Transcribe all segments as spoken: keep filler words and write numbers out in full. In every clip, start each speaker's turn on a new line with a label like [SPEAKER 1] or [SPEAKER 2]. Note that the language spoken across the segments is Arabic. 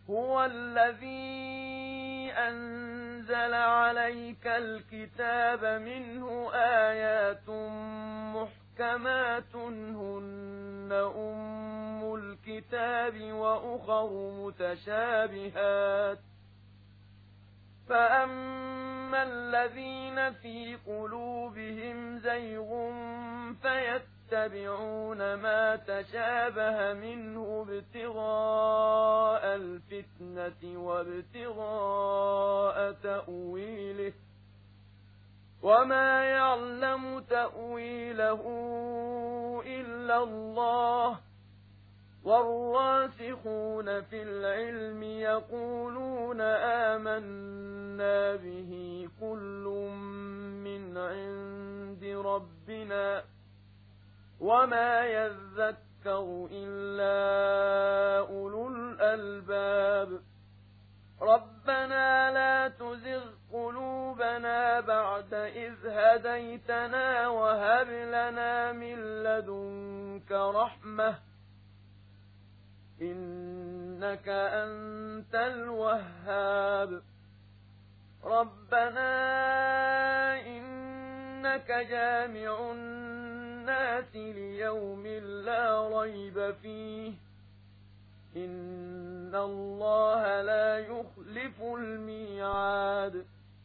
[SPEAKER 1] هو الذي أنزل عليك الكتاب منه آيات محكمات هن أم الكتاب وأخر متشابهات فأما الذين في قلوبهم زيغ فيتبعون ما تشابه منه ابتغاء الفتنة وابتغاء تأويله وما يعلم تأويله إلا الله والراسخون في العلم يقولون آمنا به كل من عند ربنا وما يذكر إلا أولو الألباب ربنا لا تزغ قلوبنا بعد إذ هديتنا وهب لنا من لدنك رحمة إنك أنت الوهاب ربنا إنك جامع الناس ليوم لا ريب فيه إن الله لا يخلف الميعاد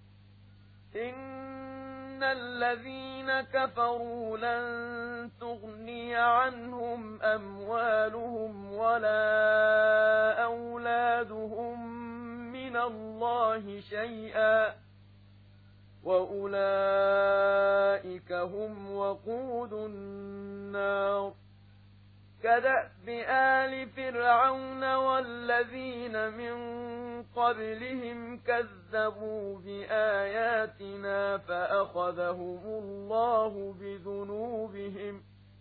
[SPEAKER 1] إن الذين كفروا لن تغني عنهم أموالهم ولا أولادهم من الله شيئا وأولئك هم وقود النار كدأب آل فرعون والذين من قبلهم كذبوا بآياتنا فأخذهم الله بذنوبهم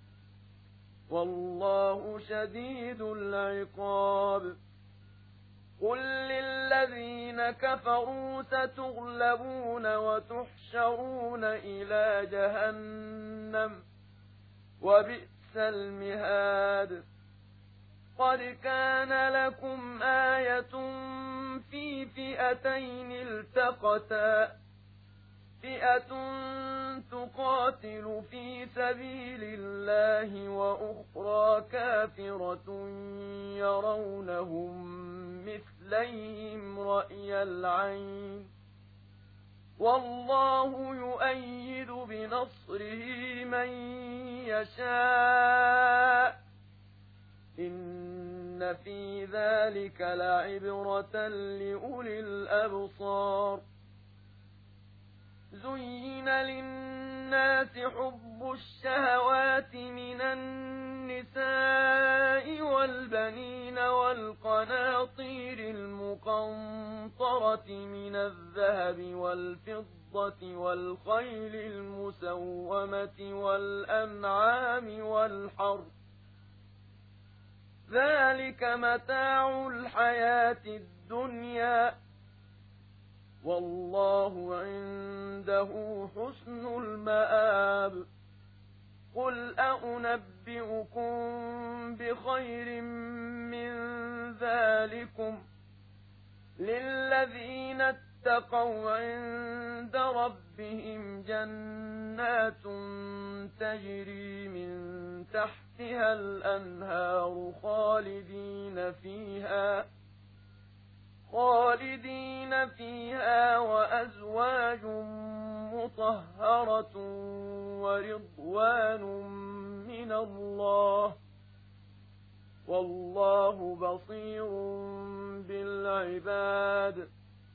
[SPEAKER 1] والله شديد العقاب قل للذين كفروا ستغلبون وتحشرون إلى جهنم وبئس المهاد قد كان لكم آية في فئتين التقتا فئة تقاتل في سبيل الله وأخرى كافرة يرونهم مثليهم رأي العين والله يؤيد بنصره من يشاء إن في ذلك لعبرة لأولي الأبصار زين للناس حب الشهوات من النساء والبنين والقناطير المقنطرة من الذهب والفضة والخيل المسومة والأنعام والحرث ذلك متاع الحياة الدنيا والله عنده حسن المآب قل أنبئكم بخير من ذلكم للذين اتقوا عند ربهم جنات تجري من تحتها الأنهار خالدين فيها خالدين فيها وأزواج مطهرة ورضوان من الله والله بصير بالعباد